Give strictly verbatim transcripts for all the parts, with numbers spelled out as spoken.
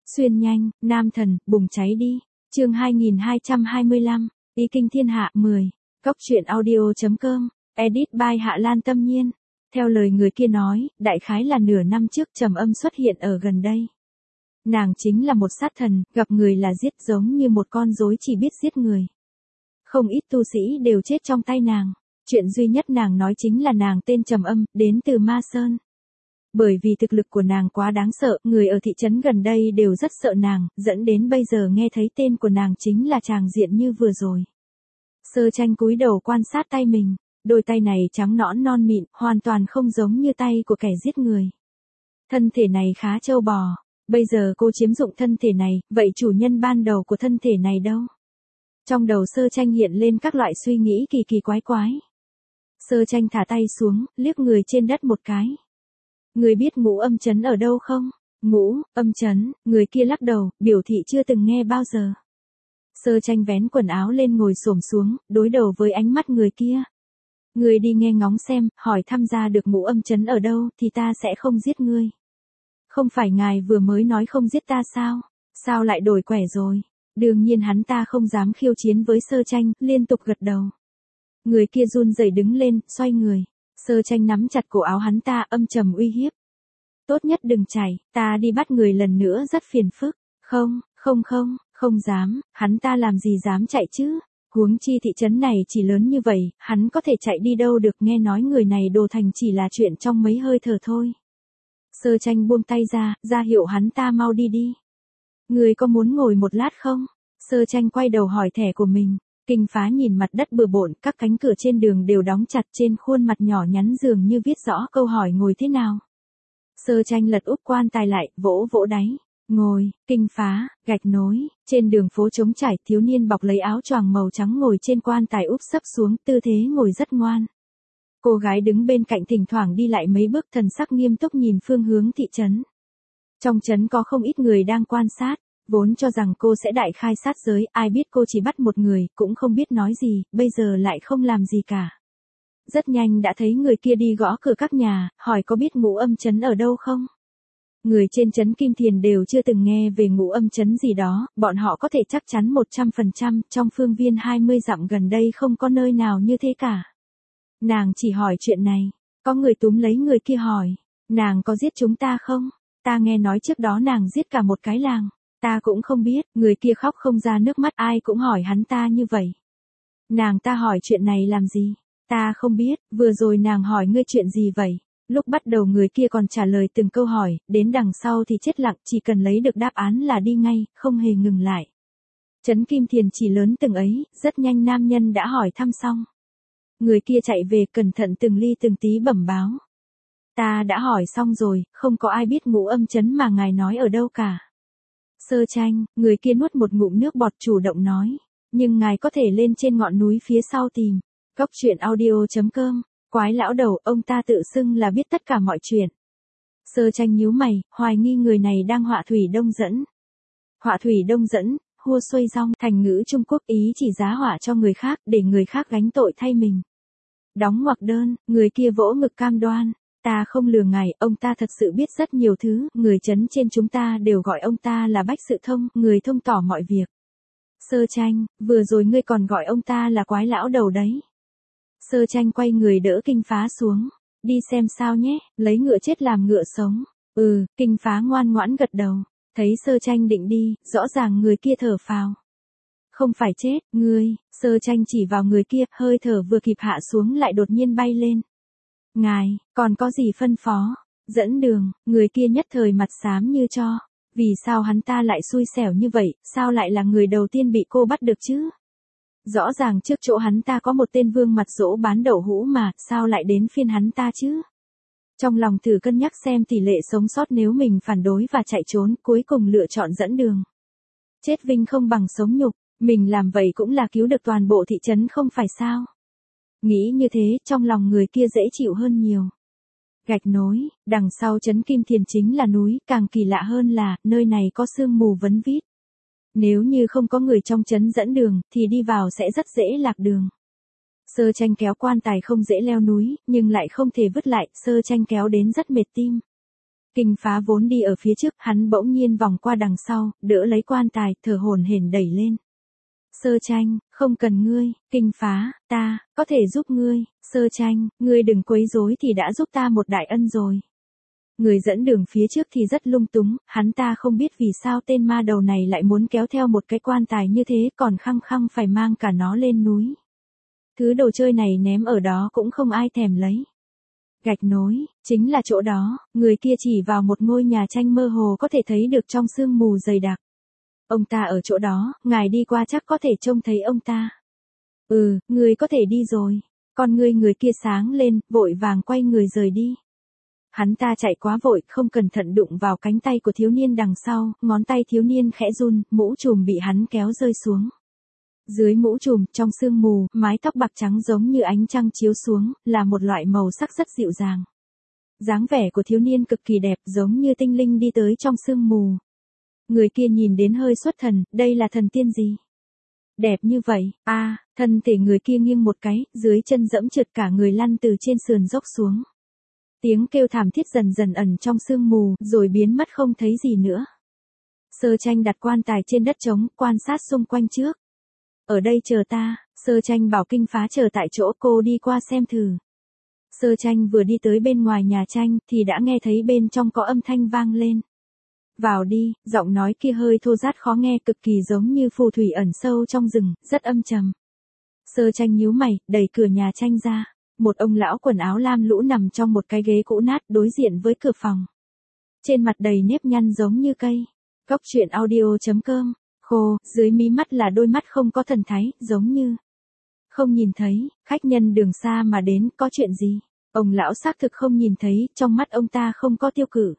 Xuyên nhanh, nam thần, bùng cháy đi. Chương hai nghìn hai trăm hai mươi lăm, Ý kinh thiên hạ mười. Cốc truyện audio chấm com, edit by Hạ Lan Tâm Nhiên. Theo lời người kia nói, đại khái là nửa năm trước Trầm Âm xuất hiện ở gần đây. Nàng chính là một sát thần, gặp người là giết, giống như một con rối chỉ biết giết người. Không ít tu sĩ đều chết trong tay nàng. Chuyện duy nhất nàng nói chính là nàng tên Trầm Âm, đến từ Ma Sơn. Bởi vì thực lực của nàng quá đáng sợ, người ở thị trấn gần đây đều rất sợ nàng, dẫn đến bây giờ nghe thấy tên của nàng chính là tràng diện như vừa rồi. Sơ Tranh cúi đầu quan sát tay mình, đôi tay này trắng nõn non mịn, hoàn toàn không giống như tay của kẻ giết người. Thân thể này khá trâu bò, bây giờ cô chiếm dụng thân thể này, vậy chủ nhân ban đầu của thân thể này đâu? Trong đầu Sơ Tranh hiện lên các loại suy nghĩ kỳ kỳ quái quái. Sơ Tranh thả tay xuống, liếc người trên đất một cái. Người biết Ngũ Âm Trấn ở đâu không? Ngũ Âm Trấn, người kia lắc đầu, biểu thị chưa từng nghe bao giờ. Sơ Tranh vén quần áo lên ngồi xổm xuống, đối đầu với ánh mắt người kia. Người đi nghe ngóng xem, hỏi thăm ra được Ngũ Âm Trấn ở đâu, thì ta sẽ không giết ngươi. Không phải ngài vừa mới nói không giết ta sao? Sao lại đổi quẻ rồi? Đương nhiên hắn ta không dám khiêu chiến với Sơ Tranh, liên tục gật đầu. Người kia run rẩy đứng lên, xoay người. Sơ Tranh nắm chặt cổ áo hắn ta, âm trầm uy hiếp. Tốt nhất đừng chạy, ta đi bắt người lần nữa rất phiền phức. Không, không không, không dám, hắn ta làm gì dám chạy chứ? Huống chi thị trấn này chỉ lớn như vậy, hắn có thể chạy đi đâu được, nghe nói người này đồ thành chỉ là chuyện trong mấy hơi thở thôi. Sơ Tranh buông tay ra, ra hiệu hắn ta mau đi đi. Người có muốn ngồi một lát không? Sơ Tranh quay đầu hỏi thẻ của mình. Kinh Phá nhìn mặt đất bừa bộn, các cánh cửa trên đường đều đóng chặt, trên khuôn mặt nhỏ nhắn dường như viết rõ câu hỏi ngồi thế nào. Sơ Tranh lật úp quan tài lại, vỗ vỗ đáy. Ngồi, Kinh Phá, gạch nối, trên đường phố trống trải, thiếu niên bọc lấy áo choàng màu trắng ngồi trên quan tài úp sấp xuống, tư thế ngồi rất ngoan. Cô gái đứng bên cạnh thỉnh thoảng đi lại mấy bước, thần sắc nghiêm túc nhìn phương hướng thị trấn. Trong trấn có không ít người đang quan sát. Vốn cho rằng cô sẽ đại khai sát giới, ai biết cô chỉ bắt một người, cũng không biết nói gì, bây giờ lại không làm gì cả. Rất nhanh đã thấy người kia đi gõ cửa các nhà, hỏi có biết Ngũ Âm Trấn ở đâu không? Người trên trấn Kim Thiền đều chưa từng nghe về Ngũ Âm Trấn gì đó, bọn họ có thể chắc chắn một trăm phần trăm, trong phương viên hai mươi dặm gần đây không có nơi nào như thế cả. Nàng chỉ hỏi chuyện này, có người túm lấy người kia hỏi, nàng có giết chúng ta không? Ta nghe nói trước đó nàng giết cả một cái làng. Ta cũng không biết, người kia khóc không ra nước mắt, ai cũng hỏi hắn ta như vậy. Nàng ta hỏi chuyện này làm gì? Ta không biết, vừa rồi nàng hỏi ngươi chuyện gì vậy? Lúc bắt đầu người kia còn trả lời từng câu hỏi, đến đằng sau thì chết lặng, chỉ cần lấy được đáp án là đi ngay, không hề ngừng lại. Trấn Kim Thiền chỉ lớn từng ấy, rất nhanh nam nhân đã hỏi thăm xong. Người kia chạy về cẩn thận từng ly từng tí bẩm báo. Ta đã hỏi xong rồi, không có ai biết Ngũ Âm Trấn mà ngài nói ở đâu cả. Sơ Tranh, người kia nuốt một ngụm nước bọt chủ động nói. Nhưng ngài có thể lên trên ngọn núi phía sau tìm. Cốc truyện audio chấm com, quái lão đầu, ông ta tự xưng là biết tất cả mọi chuyện. Sơ Tranh nhíu mày, hoài nghi người này đang họa thủy đông dẫn. Họa thủy đông dẫn, hua xuôi rong, thành ngữ Trung Quốc ý chỉ giá họa cho người khác, để người khác gánh tội thay mình. Đóng ngoặc đơn, người kia vỗ ngực cam đoan. Ta không lừa ngài, ông ta thật sự biết rất nhiều thứ, người trấn trên chúng ta đều gọi ông ta là Bách Sự Thông, người thông tỏ mọi việc. Sơ Tranh, vừa rồi ngươi còn gọi ông ta là quái lão đầu đấy. Sơ Tranh quay người đỡ Kinh Phá xuống, đi xem sao nhé, lấy ngựa chết làm ngựa sống. Ừ, Kinh Phá ngoan ngoãn gật đầu, thấy Sơ Tranh định đi, rõ ràng người kia thở phào. Không phải chết, ngươi, Sơ Tranh chỉ vào người kia, hơi thở vừa kịp hạ xuống lại đột nhiên bay lên. Ngài, còn có gì phân phó? Dẫn đường, người kia nhất thời mặt xám như tro. Vì sao hắn ta lại xui xẻo như vậy, sao lại là người đầu tiên bị cô bắt được chứ? Rõ ràng trước chỗ hắn ta có một tên vương mặt dỗ bán đậu hũ mà, sao lại đến phiên hắn ta chứ? Trong lòng thử cân nhắc xem tỷ lệ sống sót nếu mình phản đối và chạy trốn, cuối cùng lựa chọn dẫn đường. Chết vinh không bằng sống nhục, mình làm vậy cũng là cứu được toàn bộ thị trấn không phải sao? Nghĩ như thế, trong lòng người kia dễ chịu hơn nhiều. Gạch nối, đằng sau trấn Kim Thiền chính là núi, càng kỳ lạ hơn là, nơi này có sương mù vấn vít. Nếu như không có người trong trấn dẫn đường, thì đi vào sẽ rất dễ lạc đường. Sơ Tranh kéo quan tài không dễ leo núi, nhưng lại không thể vứt lại, Sơ Tranh kéo đến rất mệt tim. Kinh Phá vốn đi ở phía trước, hắn bỗng nhiên vòng qua đằng sau, đỡ lấy quan tài, thở hổn hển đẩy lên. Sơ Tranh, không cần ngươi. Kinh Phá, ta, có thể giúp ngươi. Sơ Tranh, ngươi đừng quấy rối thì đã giúp ta một đại ân rồi. Người dẫn đường phía trước thì rất lung túng, hắn ta không biết vì sao tên ma đầu này lại muốn kéo theo một cái quan tài như thế, còn khăng khăng phải mang cả nó lên núi. Thứ đồ chơi này ném ở đó cũng không ai thèm lấy. Gạch nối, chính là chỗ đó, người kia chỉ vào một ngôi nhà tranh mơ hồ có thể thấy được trong sương mù dày đặc. Ông ta ở chỗ đó, ngài đi qua chắc có thể trông thấy ông ta. Ừ, người có thể đi rồi. Con ngươi người kia sáng lên, vội vàng quay người rời đi. Hắn ta chạy quá vội, không cẩn thận đụng vào cánh tay của thiếu niên đằng sau, ngón tay thiếu niên khẽ run, mũ trùm bị hắn kéo rơi xuống. Dưới mũ trùm, trong sương mù, mái tóc bạc trắng giống như ánh trăng chiếu xuống, là một loại màu sắc rất dịu dàng. Dáng vẻ của thiếu niên cực kỳ đẹp, giống như tinh linh đi tới trong sương mù. Người kia nhìn đến hơi xuất thần, đây là thần tiên gì? Đẹp như vậy, a à, thân thể người kia nghiêng một cái, dưới chân dẫm trượt cả người lăn từ trên sườn dốc xuống. Tiếng kêu thảm thiết dần dần ẩn trong sương mù, rồi biến mất không thấy gì nữa. Sơ Tranh đặt quan tài trên đất trống, quan sát xung quanh trước. Ở đây chờ ta, Sơ Tranh bảo Kinh Phá chờ tại chỗ, cô đi qua xem thử. Sơ Tranh vừa đi tới bên ngoài nhà tranh, thì đã nghe thấy bên trong có âm thanh vang lên. Vào đi, giọng nói kia hơi thô rát khó nghe, cực kỳ giống như phù thủy ẩn sâu trong rừng, rất âm trầm. Sơ Tranh nhíu mày, đẩy cửa nhà tranh ra. Một ông lão quần áo lam lũ nằm trong một cái ghế cũ nát đối diện với cửa phòng. Trên mặt đầy nếp nhăn giống như cây. Góc truyện audio chấm com. Khô, dưới mí mắt là đôi mắt không có thần thái, giống như không nhìn thấy. Khách nhân đường xa mà đến, có chuyện gì? Ông lão xác thực không nhìn thấy, trong mắt ông ta không có tiêu cự.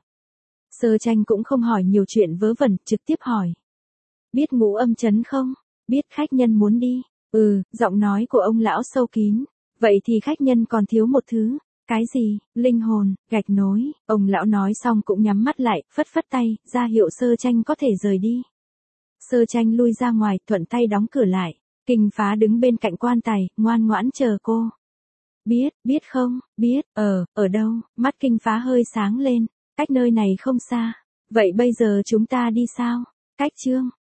Sơ Tranh cũng không hỏi nhiều chuyện vớ vẩn, trực tiếp hỏi. Biết Ngũ Âm Trấn không? Biết khách nhân muốn đi. Ừ, giọng nói của ông lão sâu kín. Vậy thì khách nhân còn thiếu một thứ. Cái gì? Linh hồn, gạch nối. Ông lão nói xong cũng nhắm mắt lại, phất phất tay, ra hiệu Sơ Tranh có thể rời đi. Sơ Tranh lui ra ngoài, thuận tay đóng cửa lại. Kinh Phá đứng bên cạnh quan tài, ngoan ngoãn chờ cô. Biết, biết không? Biết, ở, ở đâu? Mắt Kinh Phá hơi sáng lên. Cách nơi này không xa. Vậy bây giờ chúng ta đi sao? Cách Chương